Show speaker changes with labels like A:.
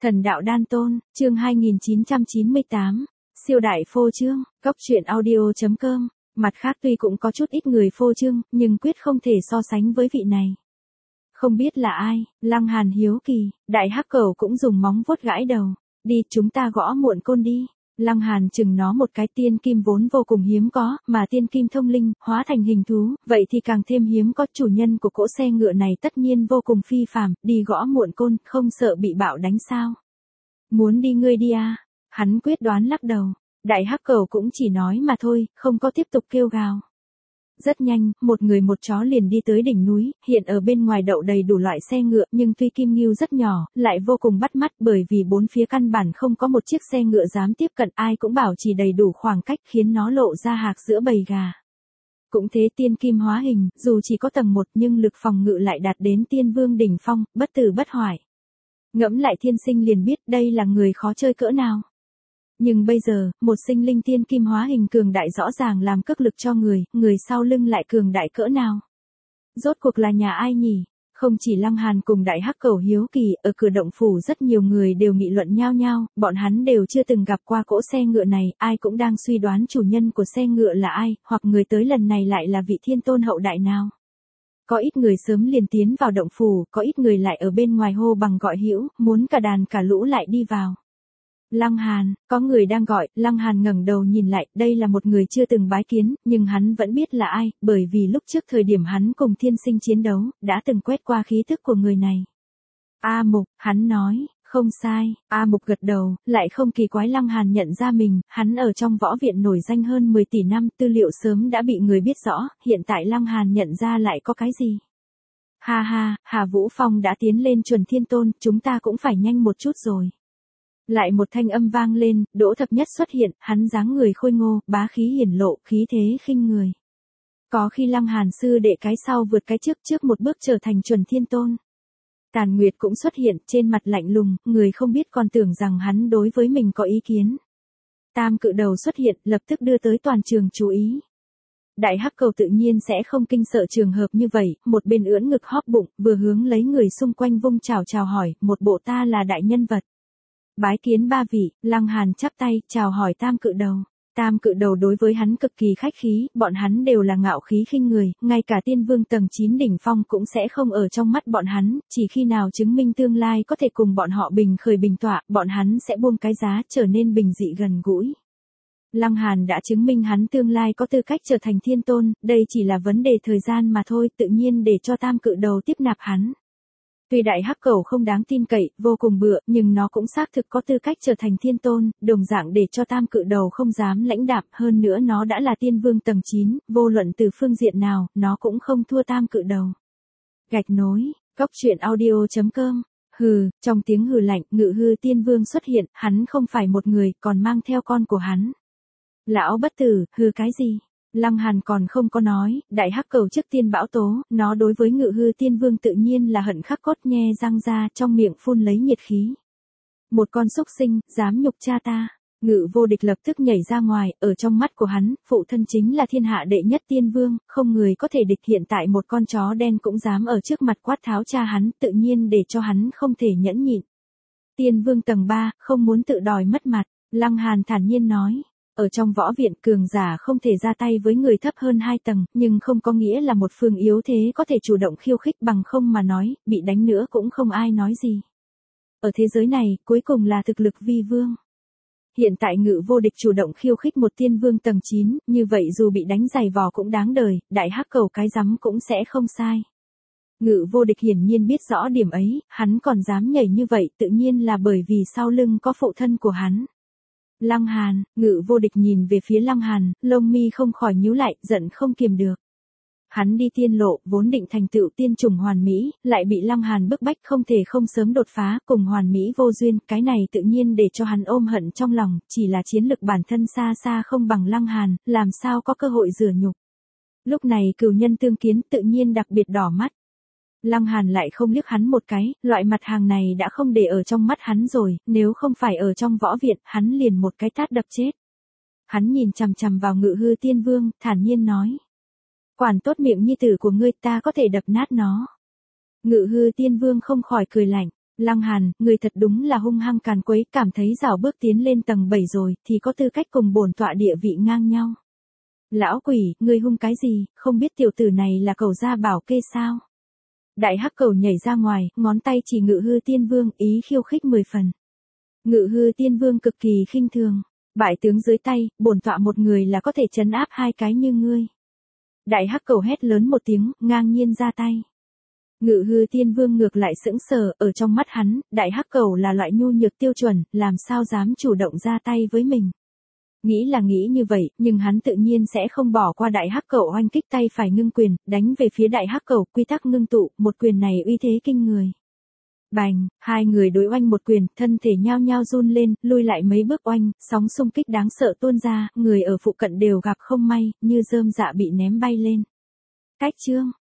A: Thần đạo đan tôn, chương 2998, siêu đại phô trương, cốc truyện audio.com. Mặt khác tuy cũng có chút ít người phô trương, nhưng quyết không thể so sánh với vị này. Không biết là ai, Lăng Hàn hiếu kỳ, đại hắc cẩu cũng dùng móng vuốt gãi đầu. Đi, chúng ta gõ muộn côn đi. Lăng Hàn chừng nó một cái, tiên kim vốn vô cùng hiếm có, mà tiên kim thông linh, hóa thành hình thú, vậy thì càng thêm hiếm có. Chủ nhân của cỗ xe ngựa này tất nhiên vô cùng phi phàm, đi gõ muộn côn, không sợ bị bạo đánh sao? Muốn đi ngươi đi à? Hắn quyết đoán lắc đầu. Đại hắc cẩu cũng chỉ nói mà thôi, không có tiếp tục kêu gào. Rất nhanh, một người một chó liền đi tới đỉnh núi, hiện ở bên ngoài đậu đầy đủ loại xe ngựa, nhưng tuy kim ngưu rất nhỏ, lại vô cùng bắt mắt, bởi vì bốn phía căn bản không có một chiếc xe ngựa dám tiếp cận, ai cũng bảo trì đầy đủ khoảng cách, khiến nó lộ ra hạc giữa bầy gà. Cũng thế, tiên kim hóa hình, dù chỉ có tầng 1 nhưng lực phòng ngự lại đạt đến tiên vương đỉnh phong, bất tử bất hoại. Ngẫm lại thiên sinh liền biết đây là người khó chơi cỡ nào. Nhưng bây giờ, một sinh linh tiên kim hóa hình cường đại rõ ràng làm cước lực cho người sau lưng lại cường đại cỡ nào. Rốt cuộc là nhà ai nhỉ? Không chỉ Lăng Hàn cùng đại hắc cẩu hiếu kỳ, ở cửa động phủ rất nhiều người đều nghị luận nhao nhao, bọn hắn đều chưa từng gặp qua cỗ xe ngựa này, ai cũng đang suy đoán chủ nhân của xe ngựa là ai, hoặc người tới lần này lại là vị thiên tôn hậu đại nào. Có ít người sớm liền tiến vào động phủ, có ít người lại ở bên ngoài hô bằng gọi hữu, muốn cả đàn cả lũ lại đi vào. Lăng Hàn, có người đang gọi. Lăng Hàn ngẩng đầu nhìn lại, đây là một người chưa từng bái kiến, nhưng hắn vẫn biết là ai, bởi vì lúc trước thời điểm hắn cùng thiên sinh chiến đấu, đã từng quét qua khí thức của người này. A Mục, hắn nói, không sai. A Mục gật đầu, lại không kỳ quái Lăng Hàn nhận ra mình, hắn ở trong võ viện nổi danh hơn 10 tỷ năm, tư liệu sớm đã bị người biết rõ, hiện tại Lăng Hàn nhận ra lại có cái gì? Ha ha, Hà Vũ Phong đã tiến lên chuẩn thiên tôn, chúng ta cũng phải nhanh một chút rồi. Lại một thanh âm vang lên, Đỗ Thập Nhất xuất hiện, hắn dáng người khôi ngô, bá khí hiển lộ, khí thế khinh người. Có khi Lăng Hàn sư đệ cái sau vượt cái trước một bước trở thành chuẩn thiên tôn. Tàn Nguyệt cũng xuất hiện, trên mặt lạnh lùng, người không biết còn tưởng rằng hắn đối với mình có ý kiến. Tam cự đầu xuất hiện, lập tức đưa tới toàn trường chú ý. Đại hắc cẩu tự nhiên sẽ không kinh sợ trường hợp như vậy, một bên ưỡn ngực hóp bụng, vừa hướng lấy người xung quanh vung chào hỏi, một bộ ta là đại nhân vật. Bái kiến ba vị. Lăng Hàn chắp tay, chào hỏi tam cự đầu. Tam cự đầu đối với hắn cực kỳ khách khí, bọn hắn đều là ngạo khí khinh người, ngay cả tiên vương tầng 9 đỉnh phong cũng sẽ không ở trong mắt bọn hắn, chỉ khi nào chứng minh tương lai có thể cùng bọn họ bình khởi bình tọa, bọn hắn sẽ buông cái giá trở nên bình dị gần gũi. Lăng Hàn đã chứng minh hắn tương lai có tư cách trở thành thiên tôn, đây chỉ là vấn đề thời gian mà thôi, tự nhiên để cho tam cự đầu tiếp nạp hắn. Tuy đại hắc cẩu không đáng tin cậy, vô cùng bựa, nhưng nó cũng xác thực có tư cách trở thành thiên tôn, đồng dạng để cho tam cự đầu không dám lãnh đạm, hơn nữa nó đã là tiên vương tầng 9, vô luận từ phương diện nào, nó cũng không thua tam cự đầu. Gạch nối, cốc truyện audio.com. Hừ, trong tiếng hừ lạnh, Ngự Hư Tiên Vương xuất hiện, hắn không phải một người, còn mang theo con của hắn. Lão bất tử, hừ cái gì? Lăng Hàn còn không có nói, đại hắc cẩu trước tiên bão tố, nó đối với Ngự Hư Tiên Vương tự nhiên là hận khắc cốt, nhe răng ra, trong miệng phun lấy nhiệt khí. Một con súc sinh, dám nhục cha ta. Ngự Vô Địch lập tức nhảy ra ngoài, ở trong mắt của hắn, phụ thân chính là thiên hạ đệ nhất tiên vương, không người có thể địch, hiện tại một con chó đen cũng dám ở trước mặt quát tháo cha hắn, tự nhiên để cho hắn không thể nhẫn nhịn. Tiên vương tầng 3, không muốn tự đòi mất mặt. Lăng Hàn thản nhiên nói. Ở trong võ viện, cường giả không thể ra tay với người thấp hơn 2 tầng, nhưng không có nghĩa là một phương yếu thế có thể chủ động khiêu khích, bằng không mà nói, bị đánh nữa cũng không ai nói gì. Ở thế giới này, cuối cùng là thực lực vi vương. Hiện tại Ngự Vô Địch chủ động khiêu khích một tiên vương tầng 9, như vậy dù bị đánh giày vò cũng đáng đời, đại hắc cẩu cái rắm cũng sẽ không sai. Ngự Vô Địch hiển nhiên biết rõ điểm ấy, hắn còn dám nhảy như vậy, tự nhiên là bởi vì sau lưng có phụ thân của hắn. Lăng Hàn, Ngự Vô Địch nhìn về phía Lăng Hàn, lông mi không khỏi nhíu lại, giận không kiềm được. Hắn đi tiên lộ, vốn định thành tựu tiên trùng hoàn mỹ, lại bị Lăng Hàn bức bách không thể không sớm đột phá, cùng hoàn mỹ vô duyên, cái này tự nhiên để cho hắn ôm hận trong lòng, chỉ là chiến lực bản thân xa xa không bằng Lăng Hàn, làm sao có cơ hội rửa nhục. Lúc này cừu nhân tương kiến tự nhiên đặc biệt đỏ mắt. Lăng Hàn lại không liếc hắn một cái, loại mặt hàng này đã không để ở trong mắt hắn rồi, nếu không phải ở trong võ viện, hắn liền một cái tát đập chết. Hắn nhìn chằm chằm vào Ngự Hư Tiên Vương, thản nhiên nói. Quản tốt miệng nhi tử của ngươi, ta có thể đập nát nó. Ngự Hư Tiên Vương không khỏi cười lạnh. Lăng Hàn, người thật đúng là hung hăng càn quấy, cảm thấy rảo bước tiến lên tầng 7 rồi, thì có tư cách cùng bổn tọa địa vị ngang nhau. Lão quỷ, ngươi hung cái gì, không biết tiểu tử này là cẩu gia bảo kê sao? Đại hắc cẩu nhảy ra ngoài, ngón tay chỉ Ngự Hư Tiên Vương, ý khiêu khích 10 phần. Ngự Hư Tiên Vương cực kỳ khinh thường. Bại tướng dưới tay, bổn tọa một người là có thể trấn áp hai cái như ngươi. Đại hắc cẩu hét lớn một tiếng, ngang nhiên ra tay. Ngự Hư Tiên Vương ngược lại sững sờ, ở trong mắt hắn, đại hắc cẩu là loại nhu nhược tiêu chuẩn, làm sao dám chủ động ra tay với mình. Nghĩ là nghĩ như vậy, nhưng hắn tự nhiên sẽ không bỏ qua đại hắc cẩu oanh kích, tay phải ngưng quyền, đánh về phía đại hắc cẩu, quy tắc ngưng tụ, một quyền này uy thế kinh người. Bành, hai người đối oanh một quyền, thân thể nhao nhao run lên, lui lại mấy bước oanh, sóng xung kích đáng sợ tuôn ra, người ở phụ cận đều gặp không may, như rơm dạ bị ném bay lên. Cách chương